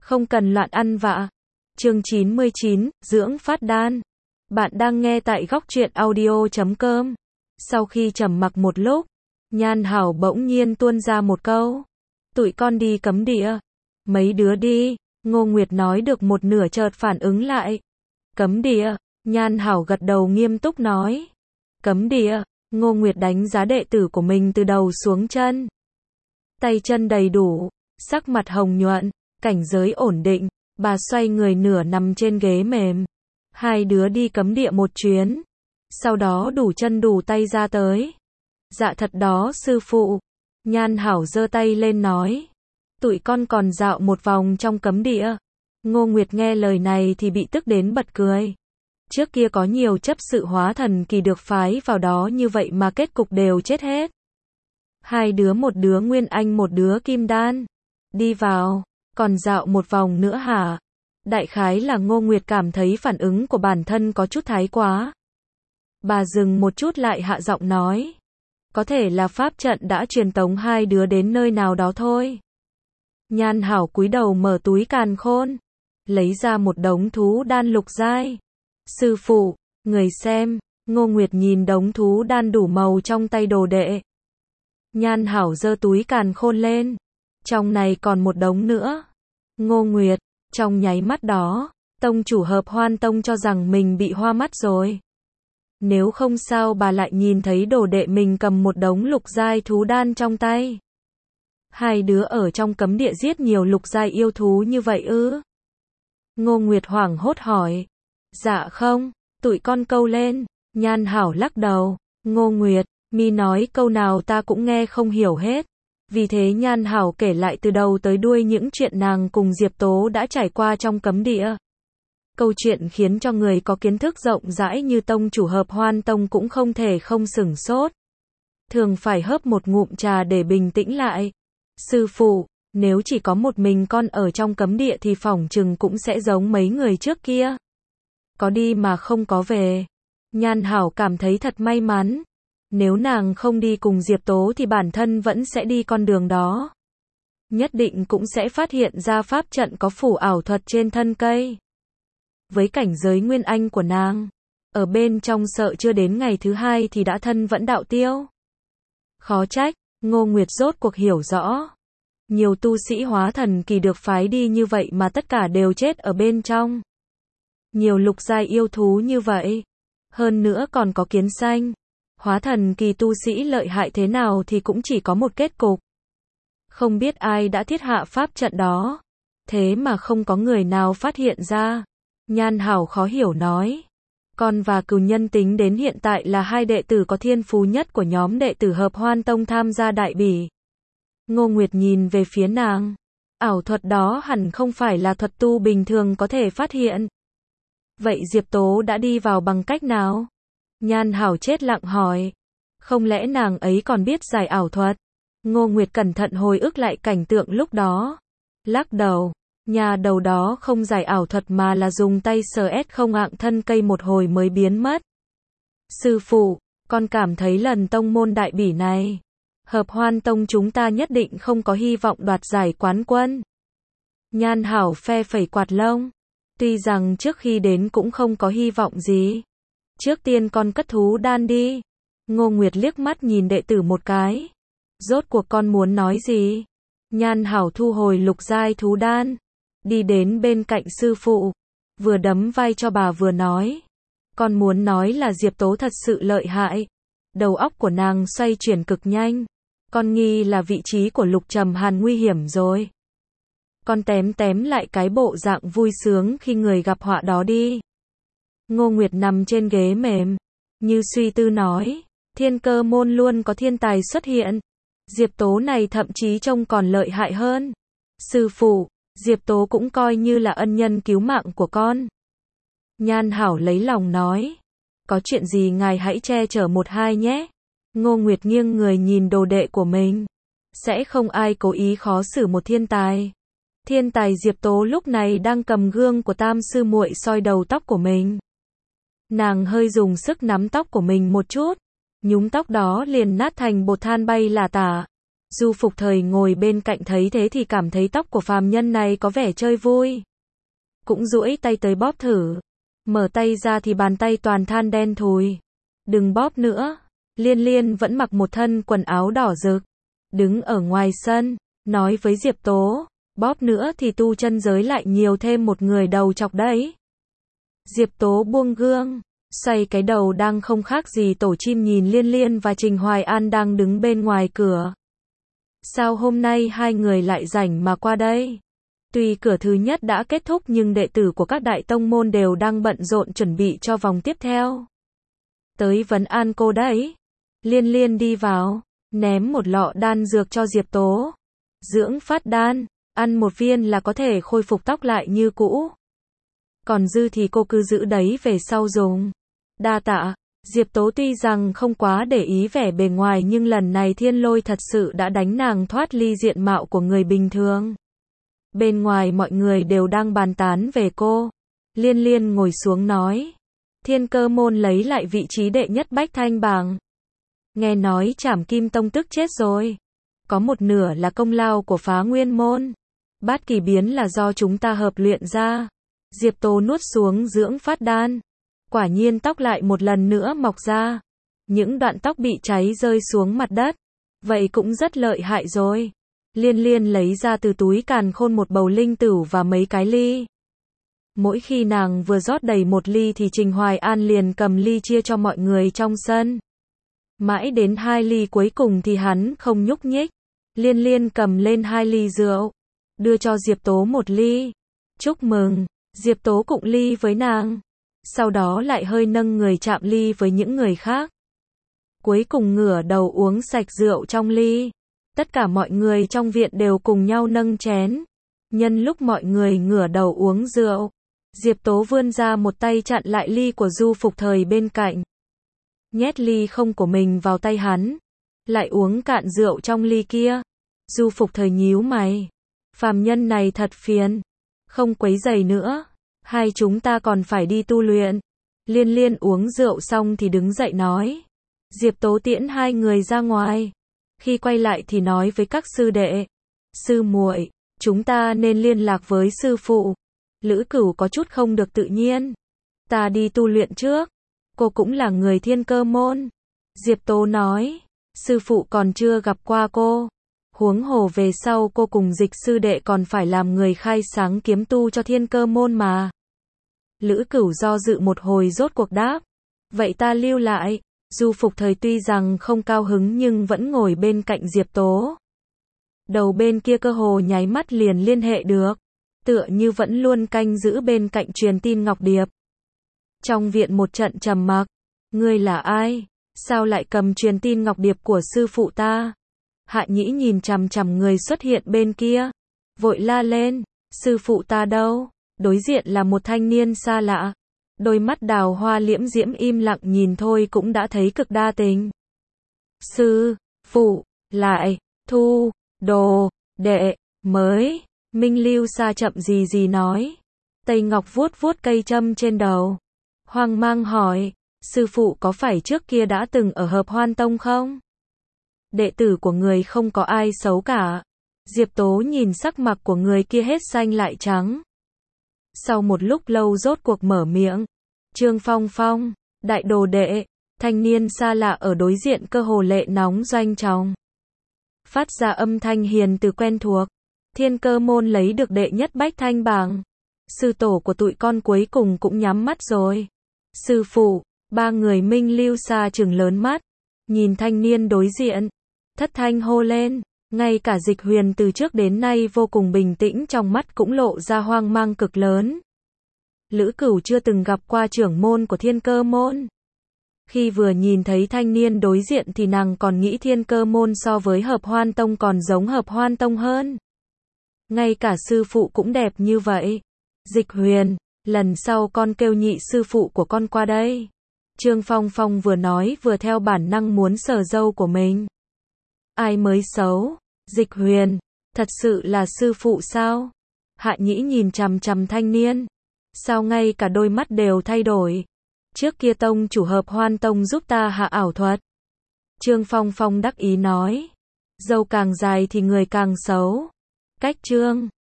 Không cần loạn ăn vạ. Chương 99, dưỡng phát đan. Bạn đang nghe tại góc truyện audio.com. Sau khi trầm mặc một lúc, Nhan Hảo bỗng nhiên tuôn ra một câu. Tụi con đi cấm địa. Mấy đứa đi. Ngô Nguyệt nói được một nửa chợt phản ứng lại. Cấm địa. Nhan Hảo gật đầu nghiêm túc nói. Cấm địa. Ngô Nguyệt đánh giá đệ tử của mình từ đầu xuống chân. Tay chân đầy đủ, sắc mặt hồng nhuận, cảnh giới ổn định, bà xoay người nửa nằm trên ghế mềm. Hai đứa đi cấm địa một chuyến, sau đó đủ chân đủ tay ra tới. Dạ thật đó sư phụ. Nhan Hảo giơ tay lên nói. Tụi con còn dạo một vòng trong cấm địa. Ngô Nguyệt nghe lời này thì bị tức đến bật cười. Trước kia có nhiều chấp sự hóa thần kỳ được phái vào đó như vậy mà kết cục đều chết hết. Hai đứa, một đứa nguyên anh một đứa kim đan. Đi vào, còn dạo một vòng nữa hả? Đại khái là Ngô Nguyệt cảm thấy phản ứng của bản thân có chút thái quá. Bà dừng một chút lại hạ giọng nói. Có thể là pháp trận đã truyền tống hai đứa đến nơi nào đó thôi. Nhan Hảo cúi đầu mở túi càn khôn, lấy ra một đống thú đan lục giai. Sư phụ, người xem. Ngô Nguyệt nhìn đống thú đan đủ màu trong tay đồ đệ. Nhan Hảo giơ túi càn khôn lên. Trong này còn một đống nữa. Ngô Nguyệt, trong nháy mắt đó, tông chủ Hợp Hoan Tông cho rằng mình bị hoa mắt rồi. Nếu không sao bà lại nhìn thấy đồ đệ mình cầm một đống lục giai thú đan trong tay. Hai đứa ở trong cấm địa giết nhiều lục giai yêu thú như vậy ư? Ngô Nguyệt hoảng hốt hỏi. Dạ không, tụi con câu lên. Nhan Hảo lắc đầu. Ngô Nguyệt, mi nói câu nào ta cũng nghe không hiểu hết. Vì thế Nhan Hảo kể lại từ đầu tới đuôi những chuyện nàng cùng Diệp Tố đã trải qua trong cấm địa. Câu chuyện khiến cho người có kiến thức rộng rãi như tông chủ Hợp Hoan Tông cũng không thể không sửng sốt. Thường phải hớp một ngụm trà để bình tĩnh lại. Sư phụ, nếu chỉ có một mình con ở trong cấm địa thì phỏng chừng cũng sẽ giống mấy người trước kia. Có đi mà không có về. Nhan Hảo cảm thấy thật may mắn. Nếu nàng không đi cùng Diệp Tố thì bản thân vẫn sẽ đi con đường đó. Nhất định cũng sẽ phát hiện ra pháp trận có phủ ảo thuật trên thân cây. Với cảnh giới nguyên anh của nàng, ở bên trong sợ chưa đến ngày thứ hai thì đã thân vẫn đạo tiêu. Khó trách, Ngô Nguyệt rốt cuộc hiểu rõ. Nhiều tu sĩ hóa thần kỳ được phái đi như vậy mà tất cả đều chết ở bên trong. Nhiều lục giai yêu thú như vậy. Hơn nữa còn có kiến xanh. Hóa thần kỳ tu sĩ lợi hại thế nào thì cũng chỉ có một kết cục. Không biết ai đã thiết hạ pháp trận đó. Thế mà không có người nào phát hiện ra. Nhan Hảo khó hiểu nói. Con và Cừu Nhân tính đến hiện tại là hai đệ tử có thiên phú nhất của nhóm đệ tử Hợp Hoan Tông tham gia đại bỉ. Ngô Nguyệt nhìn về phía nàng. Ảo thuật đó hẳn không phải là thuật tu bình thường có thể phát hiện. Vậy Diệp Tố đã đi vào bằng cách nào? Nhan Hảo chết lặng hỏi. Không lẽ nàng ấy còn biết giải ảo thuật? Ngô Nguyệt cẩn thận hồi ức lại cảnh tượng lúc đó. Lắc đầu. Nhà đầu đó không giải ảo thuật mà là dùng tay sờ không ạng thân cây một hồi mới biến mất. Sư phụ, con cảm thấy lần tông môn đại bỉ này, Hợp Hoan Tông chúng ta nhất định không có hy vọng đoạt giải quán quân. Nhan Hảo phe phẩy quạt lông. Tuy rằng trước khi đến cũng không có hy vọng gì. Trước tiên con cất thú đan đi. Ngô Nguyệt liếc mắt nhìn đệ tử một cái. Rốt cuộc con muốn nói gì? Nhan Hảo thu hồi lục giai thú đan. Đi đến bên cạnh sư phụ. Vừa đấm vai cho bà vừa nói. Con muốn nói là Diệp Tố thật sự lợi hại. Đầu óc của nàng xoay chuyển cực nhanh. Con nghi là vị trí của Lục Trầm Hàn nguy hiểm rồi. Con tém lại cái bộ dạng vui sướng khi người gặp họa đó đi. Ngô Nguyệt nằm trên ghế mềm. Như suy tư nói. Thiên Cơ môn luôn có thiên tài xuất hiện. Diệp Tố này thậm chí trông còn lợi hại hơn. Sư phụ, Diệp Tố cũng coi như là ân nhân cứu mạng của con. Nhan Hảo lấy lòng nói. Có chuyện gì ngài hãy che chở một hai nhé. Ngô Nguyệt nghiêng người nhìn đồ đệ của mình. Sẽ không ai cố ý khó xử một thiên tài. Thiên tài Diệp Tố lúc này đang cầm gương của tam sư muội soi đầu tóc của mình. Nàng hơi dùng sức nắm tóc của mình một chút. Nhúm tóc đó liền nát thành bột than bay là tả. Du Phục Thời ngồi bên cạnh thấy thế thì cảm thấy tóc của phàm nhân này có vẻ chơi vui. Cũng duỗi tay tới bóp thử. Mở tay ra thì bàn tay toàn than đen thùi. Đừng bóp nữa. Liên Liên vẫn mặc một thân quần áo đỏ rực. Đứng ở ngoài sân, nói với Diệp Tố, bóp nữa thì tu chân giới lại nhiều thêm một người đầu chọc đấy. Diệp Tố buông gương, xoay cái đầu đang không khác gì tổ chim nhìn Liên Liên và Trình Hoài An đang đứng bên ngoài cửa. Sao hôm nay hai người lại rảnh mà qua đây? Tuy cửa thứ nhất đã kết thúc nhưng đệ tử của các đại tông môn đều đang bận rộn chuẩn bị cho vòng tiếp theo. Tới vấn an cô đấy. Liên Liên đi vào, ném một lọ đan dược cho Diệp Tố. Dưỡng phát đan, ăn một viên là có thể khôi phục tóc lại như cũ. Còn dư thì cô cứ giữ đấy về sau dùng. Đa tạ. Diệp Tố tuy rằng không quá để ý vẻ bề ngoài nhưng lần này thiên lôi thật sự đã đánh nàng thoát ly diện mạo của người bình thường. Bên ngoài mọi người đều đang bàn tán về cô. Liên Liên ngồi xuống nói. Thiên Cơ môn lấy lại vị trí đệ nhất bách thanh bảng. Nghe nói Trảm Kim Tông tức chết rồi. Có một nửa là công lao của Phá Nguyên môn. Bát kỳ biến là do chúng ta hợp luyện ra. Diệp Tố nuốt xuống dưỡng phát đan. Quả nhiên tóc lại một lần nữa mọc ra. Những đoạn tóc bị cháy rơi xuống mặt đất. Vậy cũng rất lợi hại rồi. Liên Liên lấy ra từ túi càn khôn một bầu linh tửu và mấy cái ly. Mỗi khi nàng vừa rót đầy một ly thì Trình Hoài An liền cầm ly chia cho mọi người trong sân. Mãi đến 2 ly cuối cùng thì hắn không nhúc nhích. Liên Liên cầm lên 2 ly rượu. Đưa cho Diệp Tố một ly. Chúc mừng. Diệp Tố cụng ly với nàng. Sau đó lại hơi nâng người chạm ly với những người khác. Cuối cùng ngửa đầu uống sạch rượu trong ly. Tất cả mọi người trong viện đều cùng nhau nâng chén. Nhân lúc mọi người ngửa đầu uống rượu, Diệp Tố vươn ra một tay chặn lại ly của Du Phục Thời bên cạnh. Nhét ly không của mình vào tay hắn. Lại uống cạn rượu trong ly kia. Du Phục Thời nhíu mày. Phàm nhân này thật phiền. Không quấy rầy nữa. Hai chúng ta còn phải đi tu luyện. Liên Liên uống rượu xong thì đứng dậy nói. Diệp Tố tiễn hai người ra ngoài. Khi quay lại thì nói với các sư đệ. Sư muội, chúng ta nên liên lạc với sư phụ. Lữ Cửu có chút không được tự nhiên. Ta đi tu luyện trước. Cô cũng là người Thiên Cơ môn. Diệp Tố nói. Sư phụ còn chưa gặp qua cô. Huống hồ về sau cô cùng Dịch sư đệ còn phải làm người khai sáng kiếm tu cho Thiên Cơ môn mà. Lữ Cửu do dự một hồi rốt cuộc đáp. Vậy ta lưu lại. Du Phục Thời tuy rằng không cao hứng nhưng vẫn ngồi bên cạnh Diệp Tố. Đầu bên kia cơ hồ nháy mắt liền liên hệ được. Tựa như vẫn luôn canh giữ bên cạnh truyền tin Ngọc Điệp. Trong viện một trận trầm mặc. Ngươi là ai? Sao lại cầm truyền tin Ngọc Điệp của sư phụ ta? Hạ Nhĩ nhìn chằm chằm người xuất hiện bên kia. Vội la lên. Sư phụ ta đâu? Đối diện là một thanh niên xa lạ. Đôi mắt đào hoa liễm diễm im lặng nhìn thôi cũng đã thấy cực đa tình. Sư phụ lại thu đồ đệ mới. Minh Lưu Sa chậm gì gì nói. Tây Ngọc vuốt vuốt cây châm trên đầu. Hoang mang hỏi. Sư phụ có phải trước kia đã từng ở Hợp Hoan Tông không? Đệ tử của người không có ai xấu cả. Diệp Tố nhìn sắc mặt của người kia hết xanh lại trắng. Sau một lúc lâu rốt cuộc mở miệng. Trương Phong Phong, đại đồ đệ, thanh niên xa lạ ở đối diện cơ hồ lệ nóng doanh trọng. Phát ra âm thanh hiền từ quen thuộc. Thiên Cơ môn lấy được đệ nhất bách thanh bảng. Sư tổ của tụi con cuối cùng cũng nhắm mắt rồi. Sư phụ, ba người Minh Lưu Sa trừng lớn mắt. Nhìn thanh niên đối diện. Thất thanh hô lên. Ngay cả Dịch Huyền từ trước đến nay vô cùng bình tĩnh trong mắt cũng lộ ra hoang mang cực lớn. Lữ Cửu chưa từng gặp qua trưởng môn của Thiên Cơ môn. Khi vừa nhìn thấy thanh niên đối diện thì nàng còn nghĩ Thiên Cơ môn so với Hợp Hoan Tông còn giống Hợp Hoan Tông hơn. Ngay cả sư phụ cũng đẹp như vậy. Dịch Huyền, lần sau con kêu nhị sư phụ của con qua đây. Trương Phong Phong vừa nói vừa theo bản năng muốn sờ râu của mình. Ai mới xấu? Dịch Huyền, thật sự là sư phụ sao? Hạ Nhĩ nhìn chằm chằm thanh niên. Sao ngay cả đôi mắt đều thay đổi? Trước kia tông chủ Hợp Hoan Tông giúp ta hạ ảo thuật. Trương Phong Phong đắc ý nói. Râu càng dài thì người càng xấu. Cách chương